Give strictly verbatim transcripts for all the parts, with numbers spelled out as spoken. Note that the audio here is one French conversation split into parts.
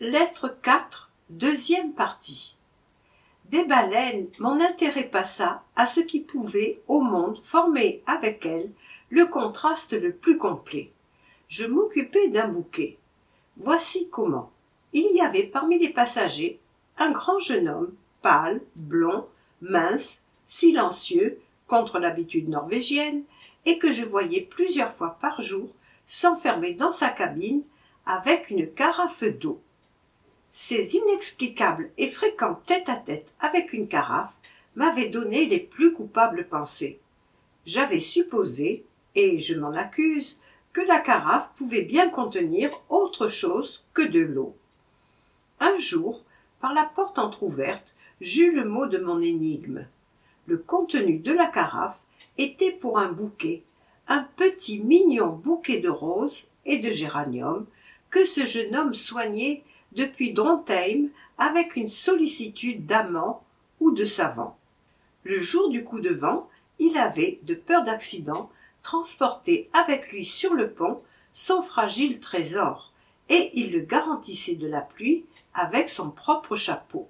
Lettre quatre, deuxième partie. Des baleines, mon intérêt passa à ce qui pouvait, au monde, former avec elles le contraste le plus complet. Je m'occupais d'un bouquet. Voici comment. Il y avait parmi les passagers un grand jeune homme, pâle, blond, mince, silencieux, contre l'habitude norvégienne, et que je voyais plusieurs fois par jour s'enfermer dans sa cabine avec une carafe d'eau. Ces inexplicables et fréquents tête-à-tête avec une carafe m'avaient donné les plus coupables pensées. J'avais supposé, et je m'en accuse, que la carafe pouvait bien contenir autre chose que de l'eau. Un jour, par la porte entr'ouverte, j'eus le mot de mon énigme. Le contenu de la carafe était pour un bouquet, un petit mignon bouquet de roses et de géraniums que ce jeune homme soignait depuis Drontheim avec une sollicitude d'amant ou de savant. Le jour du coup de vent, il avait, de peur d'accident, transporté avec lui sur le pont son fragile trésor, et il le garantissait de la pluie avec son propre chapeau.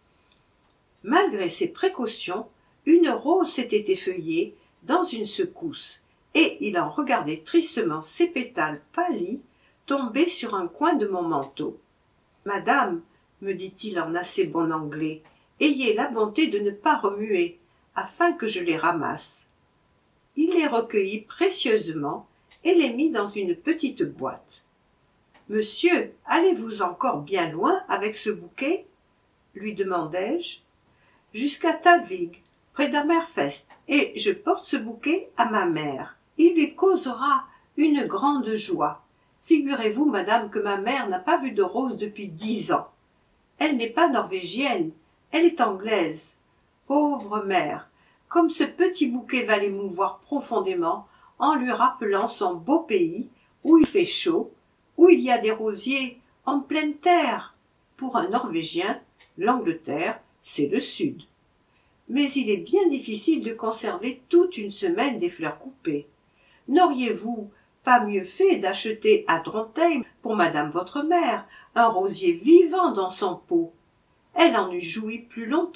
Malgré ces précautions, une rose s'était effeuillée dans une secousse, et il en regardait tristement ses pétales pâlis tomber sur un coin de mon manteau. « Madame, me dit-il en assez bon anglais, ayez la bonté de ne pas remuer, afin que je les ramasse. » Il les recueillit précieusement et les mit dans une petite boîte. « Monsieur, allez-vous encore bien loin avec ce bouquet ?» lui demandai-je. « Jusqu'à Talvig, près d'Hammerfest, et je porte ce bouquet à ma mère. Il lui causera une grande joie. Figurez-vous, madame, que ma mère n'a pas vu de rose depuis dix ans. Elle n'est pas norvégienne, elle est anglaise. Pauvre mère, comme ce petit bouquet va l'émouvoir profondément en lui rappelant son beau pays, où il fait chaud, où il y a des rosiers en pleine terre. Pour un Norvégien, l'Angleterre, c'est le Sud. Mais il est bien difficile de conserver toute une semaine des fleurs coupées. N'auriez-vous pas mieux fait d'acheter à Drontheim pour madame votre mère un rosier vivant dans son pot? Elle en eût joui plus longtemps. »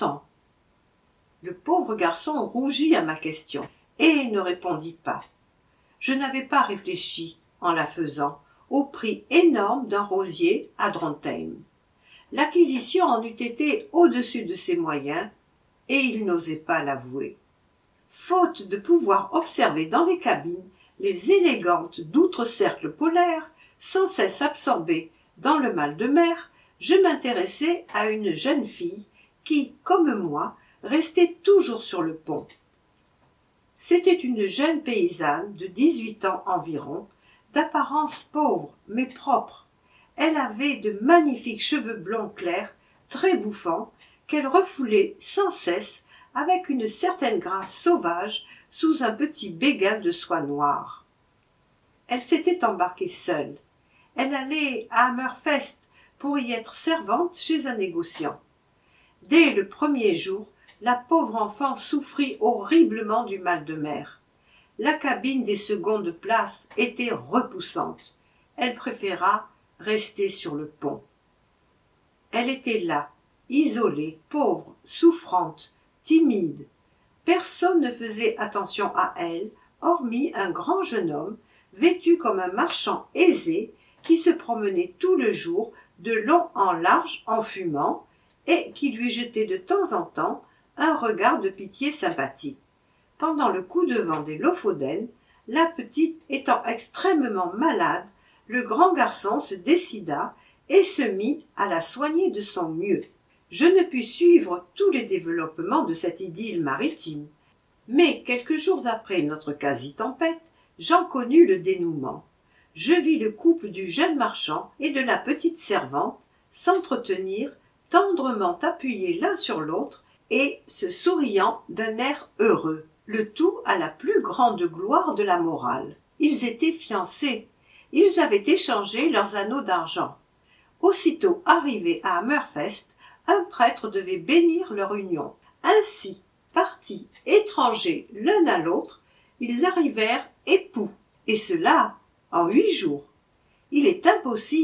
Le pauvre garçon rougit à ma question et ne répondit pas. Je n'avais pas réfléchi, en la faisant, au prix énorme d'un rosier à Drontheim. L'acquisition en eût été au-dessus de ses moyens, et il n'osait pas l'avouer. Faute de pouvoir observer dans les cabines les élégantes d'outre-cercle polaire, sans cesse absorbées dans le mal de mer, je m'intéressai à une jeune fille qui, comme moi, restait toujours sur le pont. C'était une jeune paysanne de dix-huit ans environ, d'apparence pauvre mais propre. Elle avait de magnifiques cheveux blonds clairs, très bouffants, qu'elle refoulait sans cesse avec une certaine grâce sauvage sous un petit béguin de soie noire. Elle s'était embarquée seule. Elle allait à Hammerfest pour y être servante chez un négociant. Dès le premier jour, la pauvre enfant souffrit horriblement du mal de mer. La cabine des secondes places était repoussante. Elle préféra rester sur le pont. Elle était là, isolée, pauvre, souffrante, timide. Personne ne faisait attention à elle, hormis un grand jeune homme, vêtu comme un marchand aisé, qui se promenait tout le jour, de long en large, en fumant, et qui lui jetait de temps en temps un regard de pitié sympathique. Pendant le coup de vent des Lofoden, la petite étant extrêmement malade, le grand garçon se décida et se mit à la soigner de son mieux. Je ne pus suivre tous les développements de cette idylle maritime, mais quelques jours après notre quasi-tempête, j'en connus le dénouement. Je vis le couple du jeune marchand et de la petite servante s'entretenir, tendrement appuyés l'un sur l'autre et se souriant d'un air heureux, le tout à la plus grande gloire de la morale. Ils étaient fiancés, ils avaient échangé leurs anneaux d'argent. Aussitôt arrivés à Hammerfest, un prêtre devait bénir leur union. Ainsi, partis étrangers l'un à l'autre, ils arrivèrent époux, et cela en huit jours. Il est impossible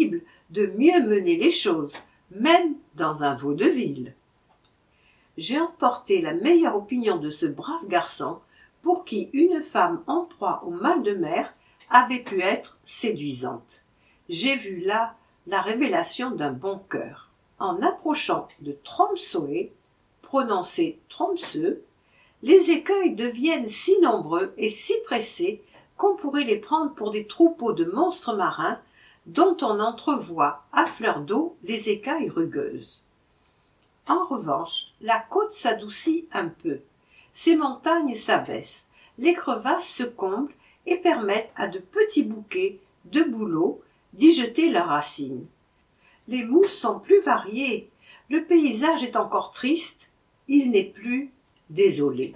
de mieux mener les choses, même dans un vaudeville. J'ai emporté la meilleure opinion de ce brave garçon, pour qui une femme en proie au mal de mer avait pu être séduisante. J'ai vu là la révélation d'un bon cœur. En approchant de Tromsø, prononcé Tromsø, les écueils deviennent si nombreux et si pressés qu'on pourrait les prendre pour des troupeaux de monstres marins dont on entrevoit à fleur d'eau les écailles rugueuses. En revanche, la côte s'adoucit un peu. Ces montagnes s'abaissent, les crevasses se comblent et permettent à de petits bouquets de bouleaux d'y jeter leurs racines. Les mousses sont plus variées, le paysage est encore triste, il n'est plus désolé.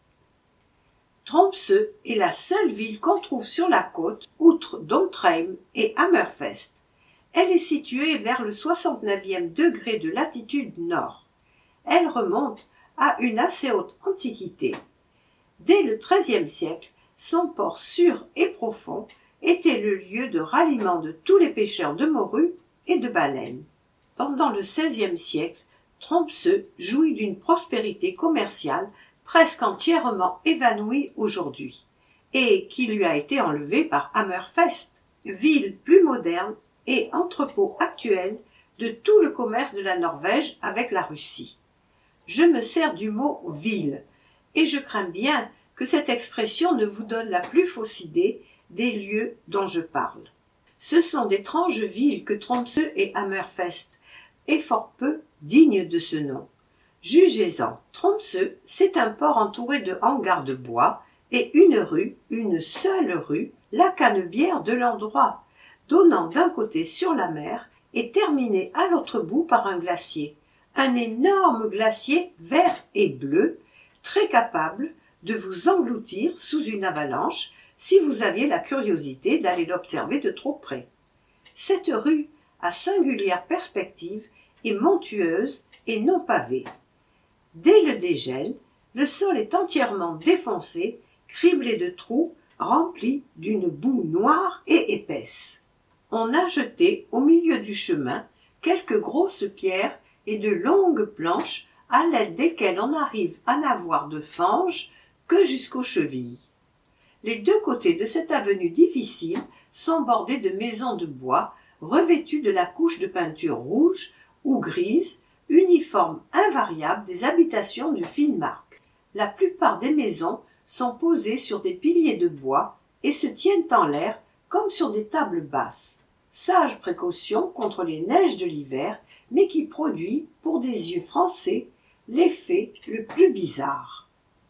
Tromsø est la seule ville qu'on trouve sur la côte, outre Domtrheim et Hammerfest. Elle est située vers le soixante-neuvième degré de latitude nord. Elle remonte à une assez haute antiquité. Dès le treizième siècle, son port sûr et profond était le lieu de ralliement de tous les pêcheurs de morues et de baleines. Pendant le seizième siècle, Tromsø jouit d'une prospérité commerciale presque entièrement évanouie aujourd'hui, et qui lui a été enlevée par Hammerfest, ville plus moderne et entrepôt actuel de tout le commerce de la Norvège avec la Russie. Je me sers du mot « ville » et je crains bien que cette expression ne vous donne la plus fausse idée des lieux dont je parle. Ce sont d'étranges villes que Tromsø et Hammerfest, et fort peu dignes de ce nom. Jugez-en, Tromsø, c'est un port entouré de hangars de bois et une rue, une seule rue, la Canebière de l'endroit, donnant d'un côté sur la mer et terminée à l'autre bout par un glacier, un énorme glacier vert et bleu, très capable de vous engloutir sous une avalanche si vous aviez la curiosité d'aller l'observer de trop près. Cette rue, à singulière perspective, est montueuse et non pavée. Dès le dégel, le sol est entièrement défoncé, criblé de trous, rempli d'une boue noire et épaisse. On a jeté au milieu du chemin quelques grosses pierres et de longues planches à l'aide desquelles on arrive à n'avoir de fange que jusqu'aux chevilles. Les deux côtés de cette avenue difficile sont bordés de maisons de bois revêtues de la couche de peinture rouge ou grise, uniforme invariable des habitations du Finnmark. La plupart des maisons sont posées sur des piliers de bois et se tiennent en l'air comme sur des tables basses. Sage précaution contre les neiges de l'hiver, mais qui produit, pour des yeux français, l'effet le plus bizarre.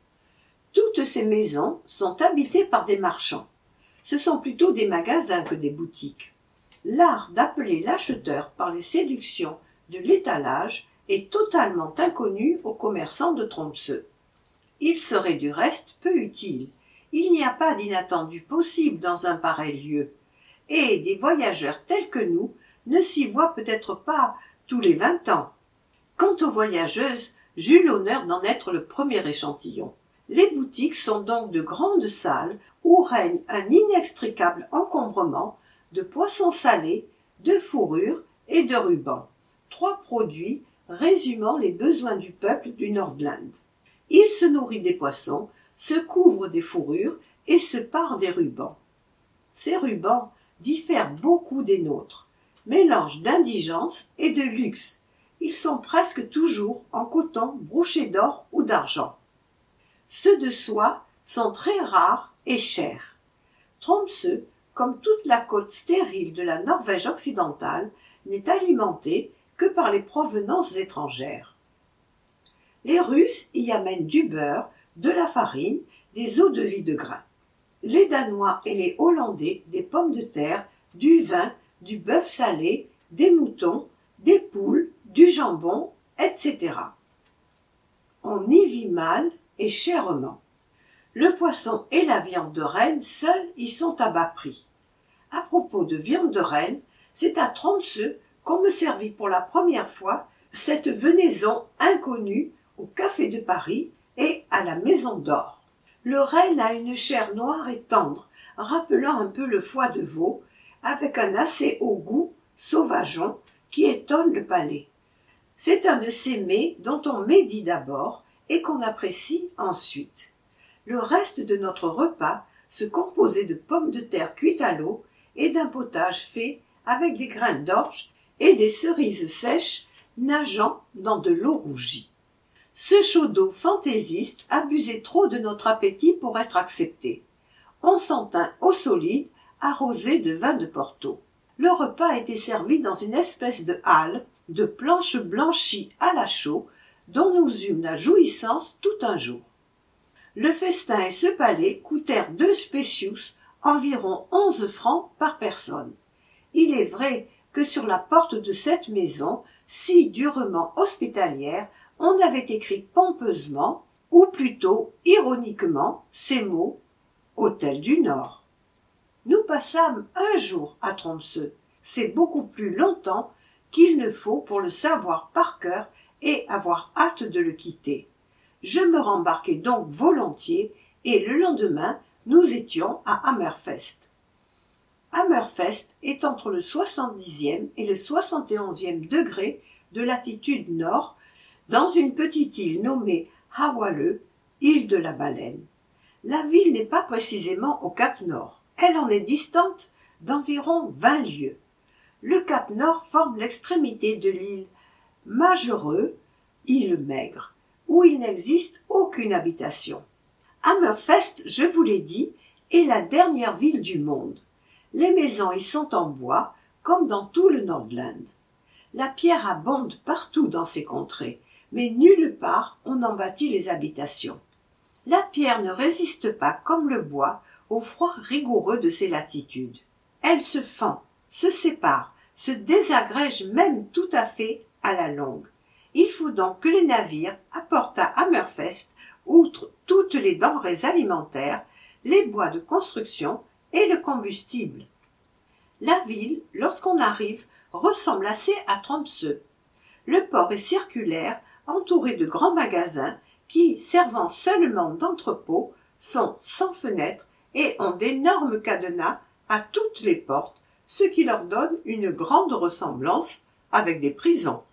Toutes ces maisons sont habitées par des marchands. Ce sont plutôt des magasins que des boutiques. L'art d'appeler l'acheteur par les séductions de l'étalage est totalement inconnu aux commerçants de Tromsø. Il serait du reste peu utile. Il n'y a pas d'inattendu possible dans un pareil lieu. Et des voyageurs tels que nous ne s'y voient peut-être pas tous les vingt ans. Quant aux voyageuses, j'eus l'honneur d'en être le premier échantillon. Les boutiques sont donc de grandes salles où règne un inextricable encombrement de poissons salés, de fourrures et de rubans. Trois produits résumant les besoins du peuple du Nordland. Il se nourrit des poissons, se couvre des fourrures et se pare des rubans. Ces rubans diffèrent beaucoup des nôtres, mélange d'indigence et de luxe. Ils sont presque toujours en coton broché d'or ou d'argent. Ceux de soie sont très rares et chers. Tromsø, comme toute la côte stérile de la Norvège occidentale, n'est alimentée que par les provenances étrangères. Les Russes y amènent du beurre, de la farine, des eaux-de-vie de grains. Les Danois et les Hollandais des pommes de terre, du vin, du bœuf salé, des moutons, des poules, du jambon, et cetera. On y vit mal et chèrement. Le poisson et la viande de renne seuls y sont à bas prix. À propos de viande de renne, c'est à Tromsø qu'on me servit pour la première fois cette venaison inconnue au Café de Paris et à la Maison d'Or. Le renne a une chair noire et tendre, rappelant un peu le foie de veau, avec un assez haut goût sauvageon, qui étonne le palais. C'est un de ces mets dont on médit d'abord et qu'on apprécie ensuite. Le reste de notre repas se composait de pommes de terre cuites à l'eau et d'un potage fait avec des grains d'orge et des cerises sèches nageant dans de l'eau rougie. Ce chaud d'eau fantaisiste abusait trop de notre appétit pour être accepté. On s'en tint au solide, arrosé de vin de Porto. Le repas était servi dans une espèce de halle, de planches blanchies à la chaux, dont nous eûmes la jouissance tout un jour. Le festin et ce palais coûtèrent deux spécius, environ onze francs par personne. Il est vrai que sur la porte de cette maison, si durement hospitalière, on avait écrit pompeusement, ou plutôt ironiquement, ces mots « Hôtel du Nord ». Nous passâmes un jour à Tromsø. C'est beaucoup plus longtemps qu'il ne faut pour le savoir par cœur et avoir hâte de le quitter. Je me rembarquai donc volontiers et le lendemain, nous étions à Hammerfest. Hammerfest est entre le soixante-dixième et le soixante et onzième degré de latitude nord, dans une petite île nommée Hawale, île de la Baleine. La ville n'est pas précisément au Cap Nord. Elle en est distante d'environ vingt lieues. Le Cap Nord forme l'extrémité de l'île Magereux, île Maigre, où il n'existe aucune habitation. Hammerfest, je vous l'ai dit, est la dernière ville du monde. Les maisons y sont en bois, comme dans tout le Nordland. La pierre abonde partout dans ces contrées, mais nulle part on en bâtit les habitations. La pierre ne résiste pas, comme le bois, au froid rigoureux de ces latitudes. Elle se fend, se sépare, se désagrège même tout à fait à la longue. Il faut donc que les navires apportent à Hammerfest, outre toutes les denrées alimentaires, les bois de construction et le combustible. La ville, lorsqu'on arrive, ressemble assez à Tromsø. Le port est circulaire, entouré de grands magasins qui, servant seulement d'entrepôts, sont sans fenêtres et ont d'énormes cadenas à toutes les portes, ce qui leur donne une grande ressemblance avec des prisons.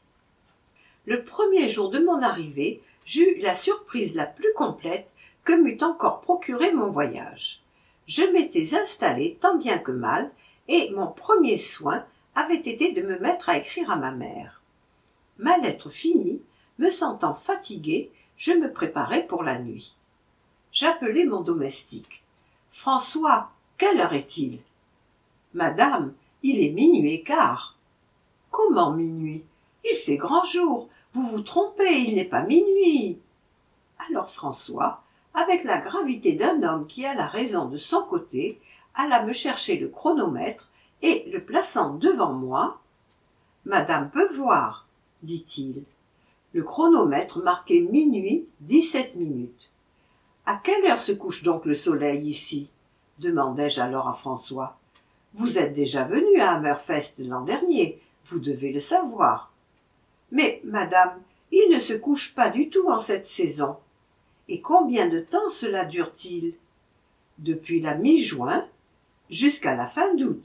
Le premier jour de mon arrivée, j'eus la surprise la plus complète que m'eût encore procuré mon voyage. Je m'étais installé tant bien que mal, et mon premier soin avait été de me mettre à écrire à ma mère. Ma lettre finie, me sentant fatigué, je me préparai pour la nuit. J'appelai mon domestique. « François, quelle heure est-il » ?« Madame, il est minuit et quart. »« Comment minuit ? Il fait grand jour. Vous vous trompez, il n'est pas minuit. » Alors François, avec la gravité d'un homme qui a la raison de son côté, alla me chercher le chronomètre et, le plaçant devant moi, « Madame peut voir, » dit-il. Le chronomètre marquait minuit dix-sept minutes. « À quelle heure se couche donc le soleil ici ?» demandai-je alors à François. « Vous êtes déjà venu à Hammerfest l'an dernier, vous devez le savoir. »« Mais, madame, il ne se couche pas du tout en cette saison. »« Et combien de temps cela dure-t-il ?»« Depuis la mi-juin jusqu'à la fin d'août. »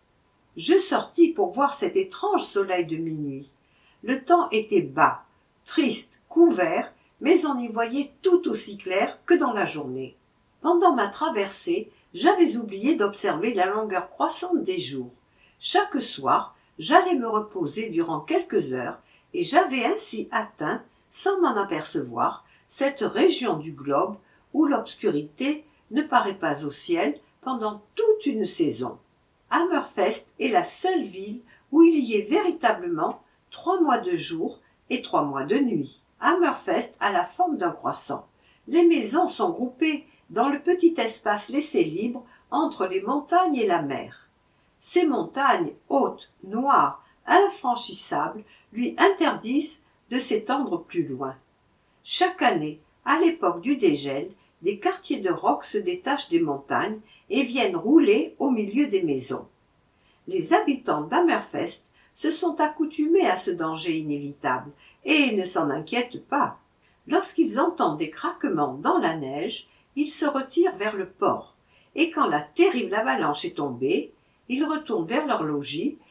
Je sortis pour voir cet étrange soleil de minuit. Le temps était bas, triste, couvert, mais on y voyait tout aussi clair que dans la journée. Pendant ma traversée, j'avais oublié d'observer la longueur croissante des jours. Chaque soir, j'allais me reposer durant quelques heures, et j'avais ainsi atteint, sans m'en apercevoir, cette région du globe où l'obscurité ne paraît pas au ciel pendant toute une saison. Hammerfest est la seule ville où il y ait véritablement trois mois de jour et trois mois de nuit. Hammerfest a la forme d'un croissant. Les maisons sont groupées dans le petit espace laissé libre entre les montagnes et la mer. Ces montagnes hautes, noires, infranchissables, lui interdisent de s'étendre plus loin. Chaque année, à l'époque du dégel, des quartiers de rocs se détachent des montagnes et viennent rouler au milieu des maisons. Les habitants d'Hammerfest se sont accoutumés à ce danger inévitable et ne s'en inquiètent pas. Lorsqu'ils entendent des craquements dans la neige, ils se retirent vers le port, et quand la terrible avalanche est tombée, ils retournent vers leur logis,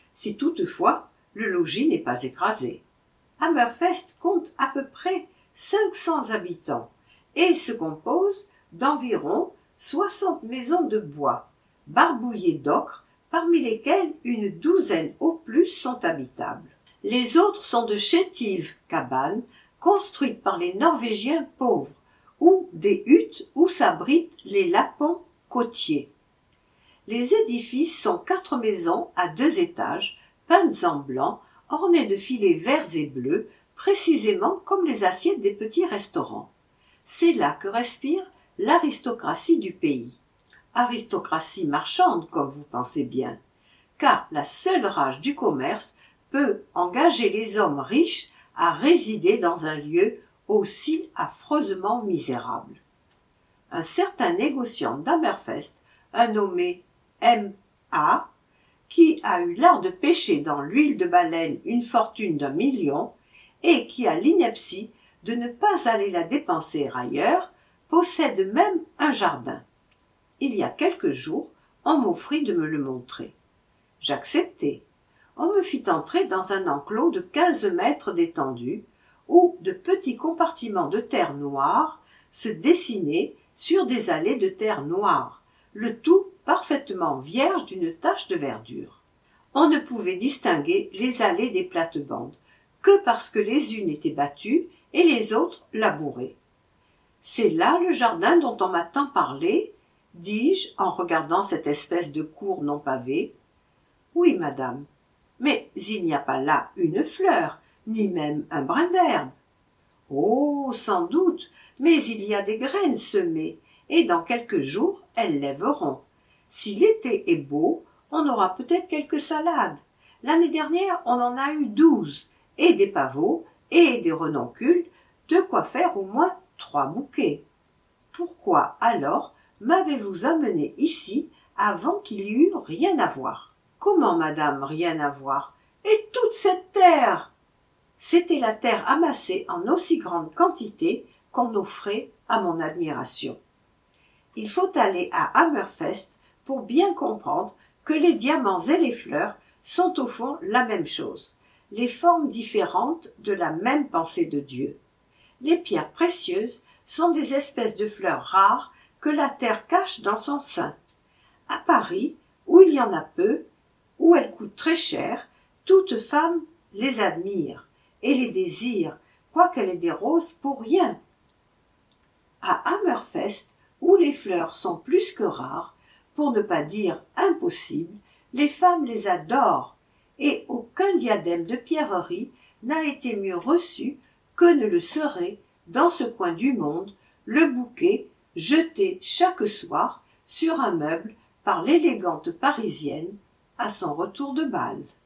si toutefois le logis n'est pas écrasé. Hammerfest compte à peu près cinq cents habitants et se compose d'environ soixante maisons de bois, barbouillées d'ocre, parmi lesquelles une douzaine au plus sont habitables. Les autres sont de chétives cabanes construites par les Norvégiens pauvres, ou des huttes où s'abritent les lapons côtiers. Les édifices sont quatre maisons à deux étages, peintes en blanc, ornées de filets verts et bleus, précisément comme les assiettes des petits restaurants. C'est là que respire l'aristocratie du pays. Aristocratie marchande, comme vous pensez bien, car la seule rage du commerce peut engager les hommes riches à résider dans un lieu aussi affreusement misérable. Un certain négociant d'Hammerfest, un nommé M A, qui a eu l'art de pêcher dans l'huile de baleine une fortune d'un million et qui a l'ineptie de ne pas aller la dépenser ailleurs, possède même un jardin. Il y a quelques jours, on m'offrit de me le montrer. J'acceptai. On me fit entrer dans un enclos de quinze mètres d'étendue, où de petits compartiments de terre noire se dessinaient sur des allées de terre noire, le tout parfaitement vierge d'une tache de verdure. On ne pouvait distinguer les allées des plates-bandes que parce que les unes étaient battues et les autres labourées. « C'est là le jardin dont on m'a tant parlé ?» dis-je en regardant cette espèce de cour non pavée. « Oui, madame, mais il n'y a pas là une fleur, ni même un brin d'herbe. »« Oh, sans doute, mais il y a des graines semées, et dans quelques jours elles lèveront. Si l'été est beau, on aura peut-être quelques salades. L'année dernière, on en a eu douze, et des pavots, et des renoncules, de quoi faire au moins trois bouquets. Pourquoi, alors, m'avez-vous amené ici avant qu'il y eût rien à voir ? » ?»« Comment, madame, rien à voir ? Et toute cette terre ?» C'était la terre amassée en aussi grande quantité qu'on offrait à mon admiration. Il faut aller à Hammerfest pour bien comprendre que les diamants et les fleurs sont au fond la même chose, les formes différentes de la même pensée de Dieu. Les pierres précieuses sont des espèces de fleurs rares que la terre cache dans son sein. À Paris, où il y en a peu, où elles coûtent très cher, toute femme les admire et les désire, quoiqu'elle ait des roses pour rien. À Hammerfest, où les fleurs sont plus que rares, pour ne pas dire impossibles, les femmes les adorent, et aucun diadème de pierreries n'a été mieux reçu que ne le serait, dans ce coin du monde, le bouquet jeté chaque soir sur un meuble par l'élégante Parisienne à son retour de bal.